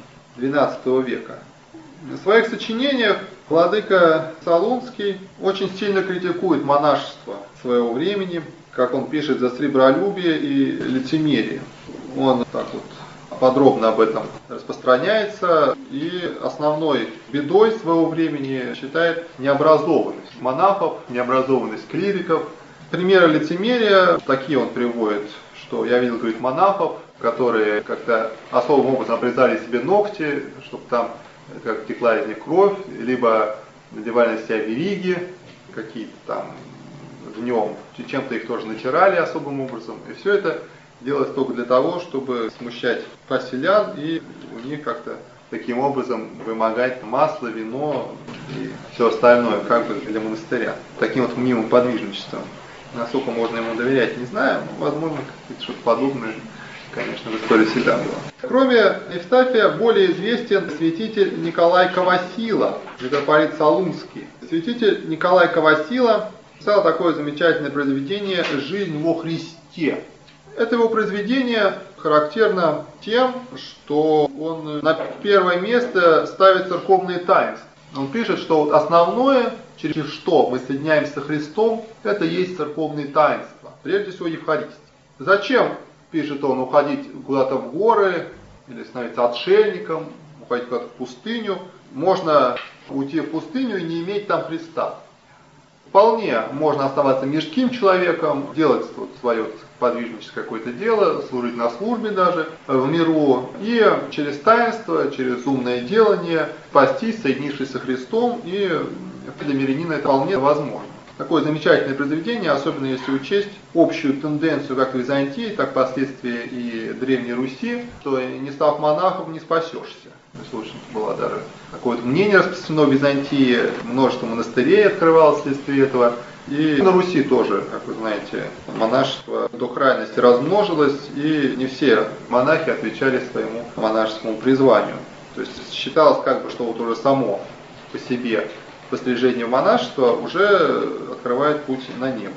XII века. В своих сочинениях владыка Солунский очень сильно критикует монашество своего времени, как он пишет, за сребролюбие и лицемерие. Он так вот подробно об этом распространяется и основной бедой своего времени считает необразованность монахов, необразованность клириков. Примеры лицемерия такие он приводит, что я видел, говорит, монахов, которые как-то особым образом обрезали себе ногти, чтобы там как текла из них кровь, либо надевали на себя вериги какие-то там днем, чем-то их тоже натирали особым образом. И все это делалось только для того, чтобы смущать поселян и у них как-то таким образом вымогать масло, вино и все остальное как бы для монастыря. Таким вот мнимым подвижничеством. Насколько можно ему доверять, не знаю, но возможно что-то подобное конечно, в истории всегда было. Кроме Евстафия, более известен святитель Николай Ковасила, митрополит Солунский. Святитель Николай Ковасила писал такое замечательное произведение «Жизнь во Христе». Это его произведение характерно тем, что он на первое место ставит церковные таинства. Он пишет, что вот основное, через что мы соединяемся со Христом, это есть церковные таинства, прежде всего Евхаристия. Зачем, пишет он, уходить куда-то в горы, или становиться отшельником, уходить куда-то в пустыню? Можно уйти в пустыню и не иметь там Христа. Вполне можно оставаться мирским человеком, делать вот свое подвижническое какое-то дело, служить на службе даже в миру, и через таинство, через умное делание спастись, соединившись со Христом, и для мирянина это вполне возможно. Такое замечательное произведение, особенно если учесть общую тенденцию как в Византии, так впоследствии и Древней Руси, что не став монахом, не спасешься. То есть, в общем, было даже такое мнение распространено в Византии, множество монастырей открывалось вследствие этого. И на Руси тоже, как вы знаете, монашество до крайности размножилось, и не все монахи отвечали своему монашескому призванию. То есть считалось как бы, что вот уже само по себе пострижение монашества уже открывает путь на небо.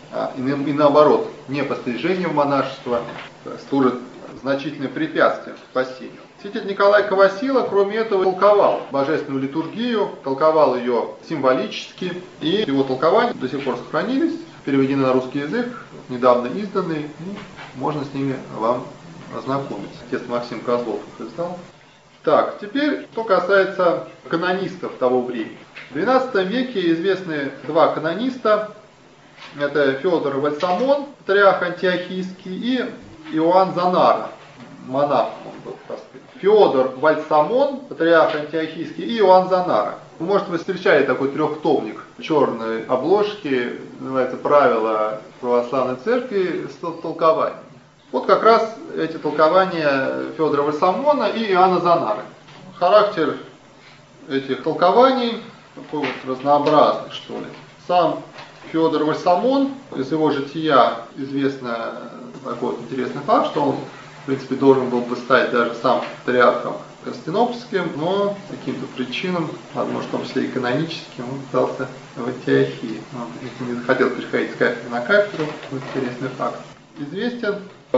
И наоборот, не пострижение в монашество служит значительным препятствием к спасению. Святитель Николай Ковасила, кроме этого, толковал божественную литургию, толковал ее символически, и его толкования до сих пор сохранились, переведены на русский язык, недавно изданы, и можно с ними вам ознакомиться. Отец Максим Козлов их издал. Так, теперь, что касается канонистов того времени. В XII веке известны два канониста, это Феодор Вальсамон, патриарх антиохийский, и Иоанн Занара, монах он был, так сказать. Феодор Вальсамон, патриарх антиохийский, и Иоанн Занара. Может, вы встречали такой трехтомник черной обложки, называется «Правила православной церкви с толкованием». Вот как раз эти толкования Феодора Вальсамона и Иоанна Занары. Характер этих толкований такой вот разнообразный, что ли. Сам Феодор Вальсамон, из его жития известно такой вот интересный факт, что он, в принципе, должен был бы стать даже сам патриархом Константинопольским, но по каким-то причинам, может, в том числе и каноническим, он остался в Антиохии. Он не захотел переходить с кафедры на кафедру, вот интересный факт. Известен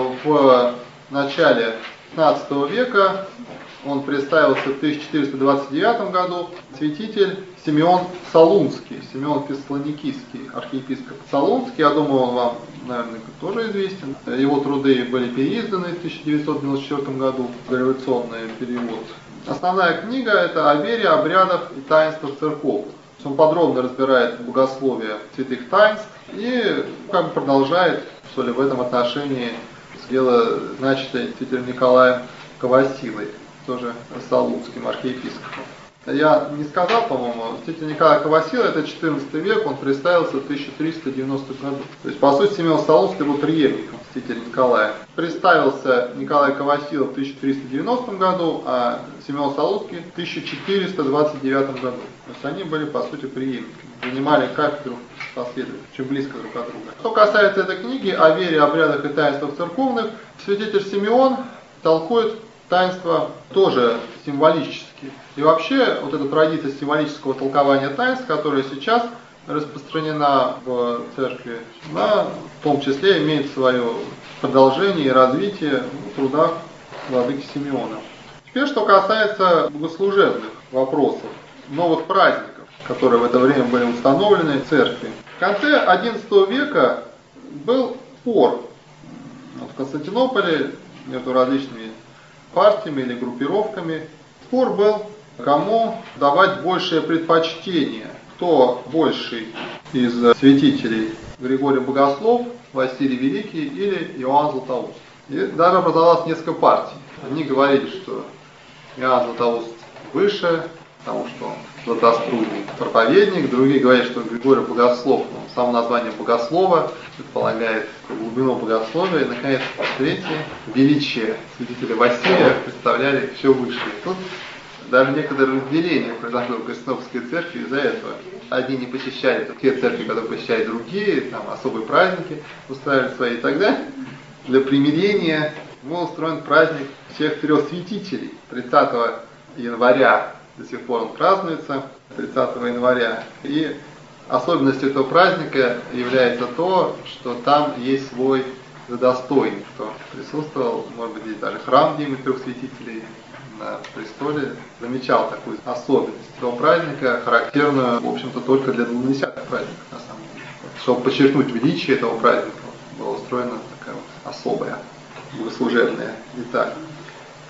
в начале XV века, он представился в 1429 году, святитель Симеон Солунский, Симеон Фессалоникийский, архиепископ Солунский, я думаю, он вам, наверное, тоже известен. Его труды были переизданы в 1994 году, дореволюционный перевод. Основная книга – это о вере, обрядах и таинствах церковных. Он подробно разбирает богословие святых таинств и как бы продолжает, что ли, в этом отношении дело начатое святителем Николаем Ковасилой, тоже Солунским архиепископом. Я не сказал, по-моему, святитель Николай Ковасила, это 14 век, он представился в 1390 году. То есть, по сути, Симеон Солунский был преемником святителя Николая. Представился Николай Ковасила в 1390 году, а Симеон Солунский в 1429 году. То есть, они были, по сути, преемниками, занимали кафедру последовательно, очень близко друг от друга. Что касается этой книги о вере, обрядах и таинствах церковных, святитель Симеон толкует таинства тоже символически. И вообще, вот эта традиция символического толкования таинств, которая сейчас распространена в церкви, она в том числе имеет свое продолжение и развитие в трудах владыки Симеона. Теперь, что касается богослужебных вопросов, новых праздников, которые в это время были установлены в церкви. В конце XI века был спор в Константинополе между различными партиями или группировками. Спор был, кому давать большее предпочтение, кто больший из святителей: Григорий Богослов, Василий Великий или Иоанн Златоуст. И даже образовалось несколько партий. Одни говорили, что Иоанн Златоуст выше, потому что он златострунный проповедник, другие говорят, что Григорий Богослов, само название богослова предполагает глубину богословия, и, наконец, третье, величие святителя Василия представляли все выше. И тут даже некоторые разделения произошло в Константинопольской церкви из-за этого. Одни не посещали те церкви, которые посещали другие, там особые праздники устраивали свои и так далее. Для примирения был устроен праздник всех 3 святителей 30 января. До сих пор он празднуется 30 января. И особенностью этого праздника является то, что там есть свой достойный, кто присутствовал, может быть, здесь даже храм, где 3 святителей на престоле, замечал такую особенность этого праздника, характерную, в общем-то, только для 20-х праздников, на самом деле. Чтобы подчеркнуть величие этого праздника, была устроена такая вот особая богослужебная деталь. В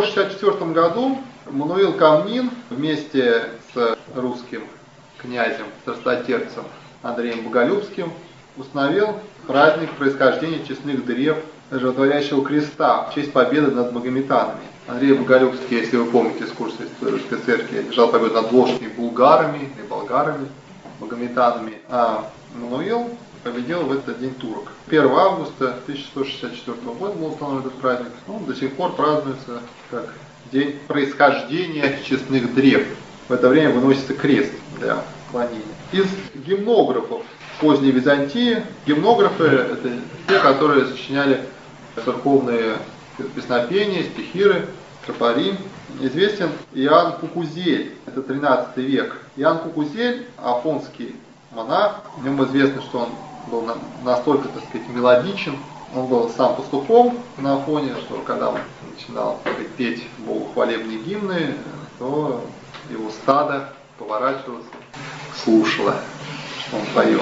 1164 году Мануил Камнин вместе с русским князем, страстотерпцем Андреем Боголюбским установил праздник происхождения честных древ Животворящего креста в честь победы над магометанами. Андрей Боголюбский, если вы помните из курса истории Русской Церкви, держал победу над ложными булгарами и болгарами, магометанами, а Мануил победил в этот день турок. 1 августа 1164 года был установлен этот праздник. Он до сих пор празднуется как день происхождения честных древ. В это время выносится крест для клонения. Из гимнографов поздней Византии, гимнографы — это те, которые сочиняли церковные песнопения, стихиры, тропари. Известен Иоанн Кукузель, это 13 век. Иоанн Кукузель, афонский монах, о нем известно, что он был настолько, так сказать, мелодичен. Он был сам пастухом на Афоне, что когда он начинал петь Богу хвалебные гимны, то его стадо поворачивалось, слушало, что он поет.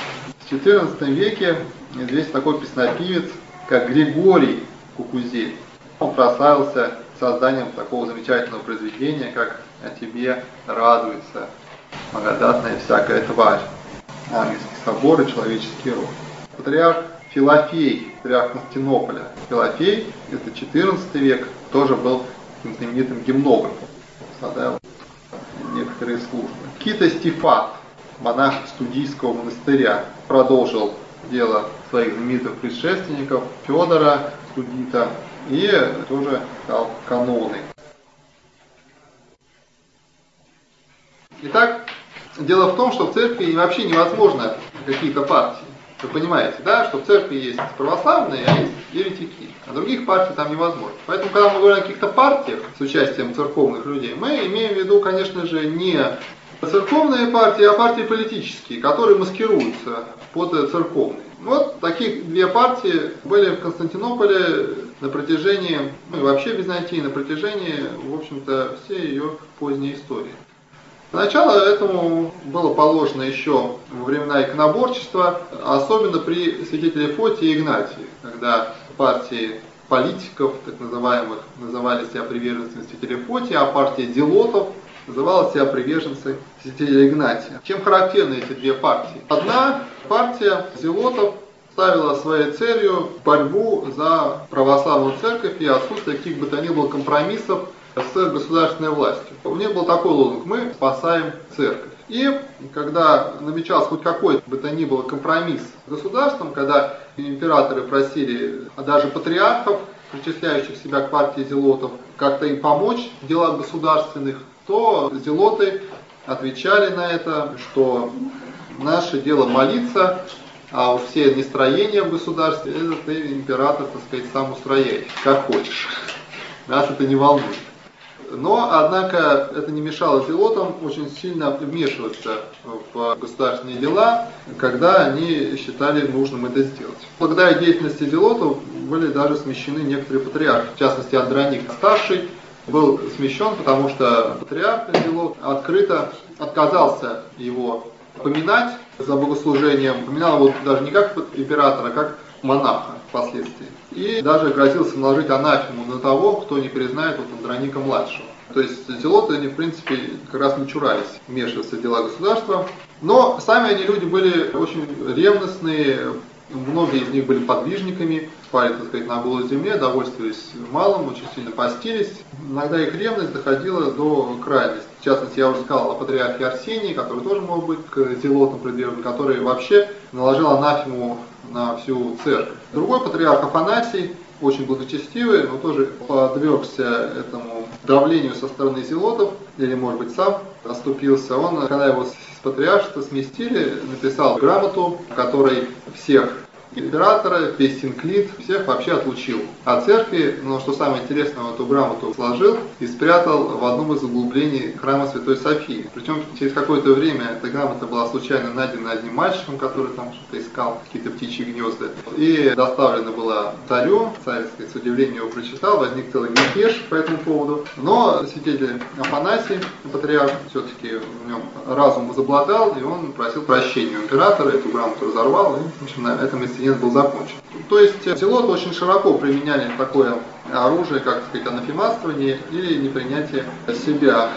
В XIV веке известен такой песнопевец, как Григорий Кукузель. Он прославился созданием такого замечательного произведения, как «О тебе радуется благодатная всякая тварь», ангельский собор и человеческий род. Патриарх Филофей, патриарх Константинополя. Филофей, это XIV век, тоже был таким знаменитым гимнографом, создал некоторые службы. Кита Стефат, монах Студийского монастыря, продолжил дело своих знаменитых предшественников Федора Студита и тоже стал каноной. Итак, дело в том, что в церкви вообще невозможно какие-то партии. Вы понимаете, да, что в церкви есть православные, а есть еретики. А других партий там невозможно. Поэтому, когда мы говорим о каких-то партиях с участием церковных людей, мы имеем в виду, конечно же, не церковные партии, а партии политические, которые маскируются под церковные. Вот таких 2 партии были в Константинополе на протяжении, ну и вообще в Византии, на протяжении, в общем-то, всей ее поздней истории. Начало этому было положено еще во времена иконоборчества, особенно при святителе Фотии и Игнатии, когда партии политиков, так называемых, называли себя приверженцами святителя Фотия, а партия зелотов называла себя приверженцами святителя Игнатия. Чем характерны эти 2 партии? Одна партия зелотов ставила своей целью борьбу за православную церковь и отсутствие каких бы то ни было компромиссов с государственной властью. У них был такой лозунг: мы спасаем церковь. И когда намечался хоть какой бы то ни было компромисс с государством, когда императоры просили, а даже патриархов, причисляющих себя к партии зелотов, как-то им помочь в делах государственных, то зелоты отвечали на это, что наше дело молиться, а уж все нестроения в государстве, это ты, император, так сказать, сам устрояй, как хочешь. Нас это не волнует. Но, однако, это не мешало зелотам очень сильно вмешиваться в государственные дела, когда они считали нужным это сделать. Благодаря деятельности зелотов были даже смещены некоторые патриархи. В частности, Андроник Старший был смещен, потому что патриарх зелот открыто отказался его поминать за богослужением. Поминал его даже не как императора, а как монаха впоследствии. И даже грозился наложить анафему на того, кто не признает Андроника младшего. То есть зелоты, они в принципе как раз не чурались вмешиваться в дела государства. Но сами они люди были очень ревностные, многие из них были подвижниками, спали, так сказать, на голой земле, довольствовались малым, очень сильно постились. Иногда их ревность доходила до крайности. В частности, я уже сказал о патриархе Арсении, который тоже мог быть к зелотам привержен, который вообще наложил анафему на всю церковь. Другой патриарх Афанасий, очень благочестивый, но тоже подвергся этому давлению со стороны зелотов, или, может быть, сам оступился. Он, когда его с патриаршества сместили, написал грамоту, в которой всех Императора, весь Синклит, всех вообще отлучил от церкви, но что самое интересное, он эту грамоту сложил и спрятал в одном из углублений храма Святой Софии. Причем через какое-то время эта грамота была случайно найдена одним мальчиком, который там что-то искал, какие-то птичьи гнезда, и доставлена была царю. Царь, с удивлением его прочитал, возник целый мятеж по этому поводу. Но святитель Афанасий, патриарх, все-таки в нем разум возобладал, и он просил прощения у императора, эту грамоту разорвал, и, в общем, на этом инцидент был закончен. То есть зелоты очень широко применяли такое оружие, как сказать, анафематствование или непринятие себя.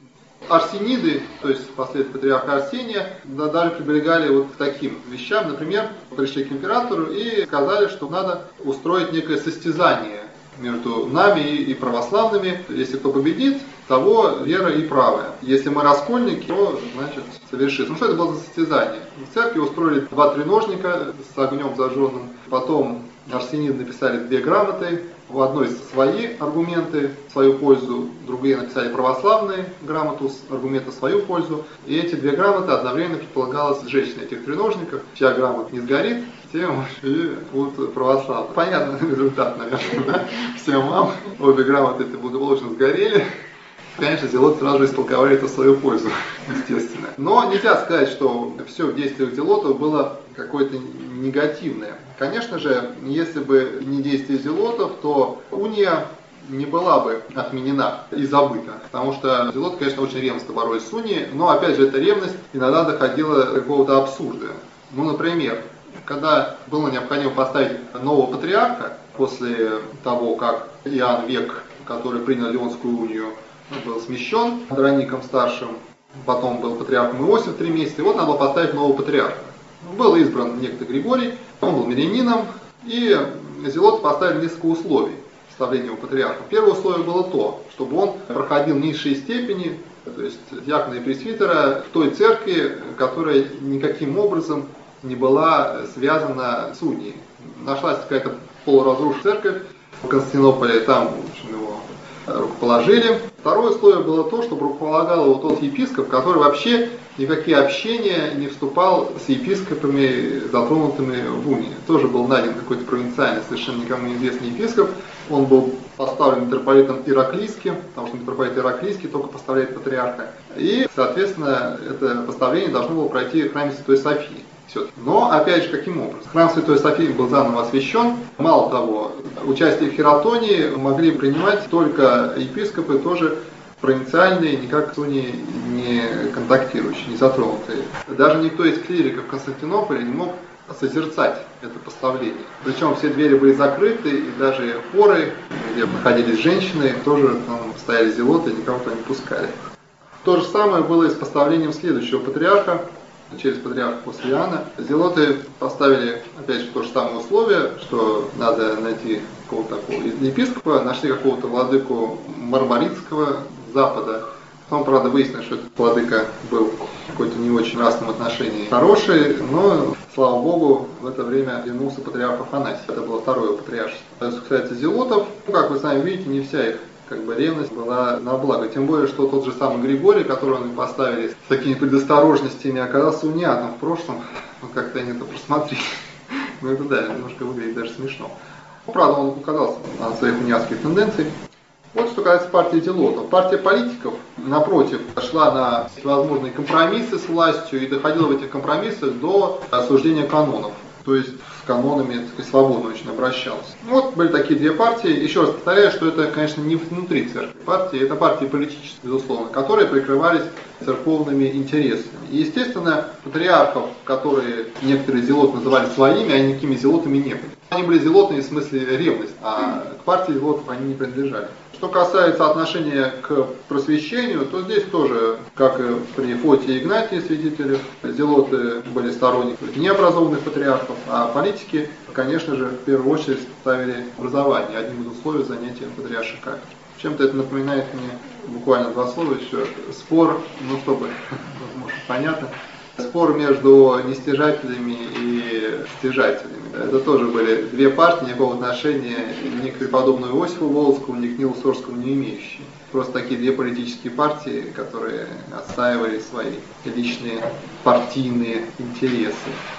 Арсениды, то есть последователи патриарха Арсения, даже прибегали вот к таким вещам. Например, пришли к императору и сказали, что надо устроить некое состязание между нами и православными. Если кто победит, того вера и правая. Если мы раскольники, то, значит, совершится. Ну что это было за состязание? В церкви устроили 2 треножника с огнем зажженным. Потом арсениды написали 2 грамоты. В одной свои аргументы в свою пользу, другие написали православные грамоту, аргументы в свою пользу. И эти 2 грамоты одновременно предполагалось сжечь на этих треножниках. Чья грамота не сгорит, тем и будут православные. Понятный результат, наверное, да? Всем вам. Обе грамоты благополучно сгорели. Конечно, зелоты сразу же истолковали это в свою пользу, естественно. Но нельзя сказать, что все в действиях зелотов было какое-то негативное. Конечно же, если бы не действие зелотов, то уния не была бы отменена и забыта. Потому что зелоты, конечно, очень ревностно боролись с унией, но, опять же, эта ревность иногда доходила до какого-то абсурда. Ну, например, когда было необходимо поставить нового патриарха, после того, как Иоанн Век, который принял Леонскую унию, был смещен Андроником старшим, потом был патриархом Иосиф 3 месяца, и вот надо было поставить нового патриарха. Был избран некто Григорий, он был мирянином, и зелоты поставили несколько условий ставления его патриарха. Первое условие было то, чтобы он проходил низшие степени, то есть диакона и пресвитера, в той церкви, которая никаким образом не была связана с унией. Нашлась какая-то полуразрушенная церковь в Константинополе, там, в общем, его рукоположили. Второе условие было то, чтобы руководил его тот епископ, который вообще никакие общения не вступал с епископами, затронутыми в унии. Тоже был найден какой-то провинциальный, совершенно никому неизвестный епископ. Он был поставлен митрополитом Ираклийским, потому что митрополит Ираклийский только поставляет патриарха. И, соответственно, это поставление должно было пройти в храме Святой Софии. Но, опять же, каким образом? Храм Святой Софии был заново освящен. Мало того, участие в хиратонии могли принимать только епископы, тоже провинциальные, никак с унией не контактирующие, не затронутые. Даже никто из клириков Константинополя не мог созерцать это поставление. Причем все двери были закрыты, и даже хоры, где находились женщины, тоже там стояли зелоты, и никого туда не пускали. То же самое было и с поставлением следующего патриарха, через патриарха после Иоанна. Зелоты поставили, опять же, то же самое условие, что надо найти какого-то такого епископа, нашли какого-то владыку Мармаритского Запада. Потом, правда, выяснилось, что этот владыка был в какой-то не очень нравственном отношении хороший, но, слава богу, в это время вернулся патриарх Афанасий. Это было второе патриаршество. Что касается зелотов, как вы сами видите, не вся их ревность была на благо. Тем более, что тот же самый Григорий, которого они поставили с такими предосторожностями, оказался униатом в прошлом. Как-то они это просмотрели. Ну это да, немножко выглядит даже смешно. Правда, он указался на своих униатских тенденций. Вот что касается партии зелотов. Партия политиков, напротив, шла на всевозможные компромиссы с властью и доходила в этих компромиссах до осуждения канонов. То есть с канонами, так сказать, свободно очень обращалась. Вот были такие 2 партии. Еще раз повторяю, что это, конечно, не внутри церкви партии, это партии политические, безусловно, которые прикрывались церковными интересами. И, естественно, патриархов, которые некоторые зелоты называли своими, они никакими зелотами не были. Они были зелотами в смысле ревности, а к партии зелотов они не принадлежали. Что касается отношения к просвещению, то здесь тоже, как и при Фотии и Игнатии святителях, зелоты были сторонниками необразованных патриархов, а политики, конечно же, в первую очередь ставили образование одним из условий занятия патриаршей кафедры. Чем-то это напоминает мне, буквально 2 слова еще, спор, ну чтобы, возможно, понятно, спор между нестяжателями и стяжателями. Это тоже были 2 партии, никакого отношения ни к преподобному Иосифу Волоцкому, ни к Нилу Сорскому не имеющие. Просто такие 2 политические партии, которые отстаивали свои личные партийные интересы.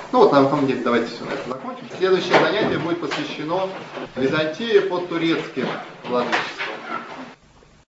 Ну вот на самом деле давайте все на этом закончим. Следующее занятие будет посвящено Византии под турецким владычеством.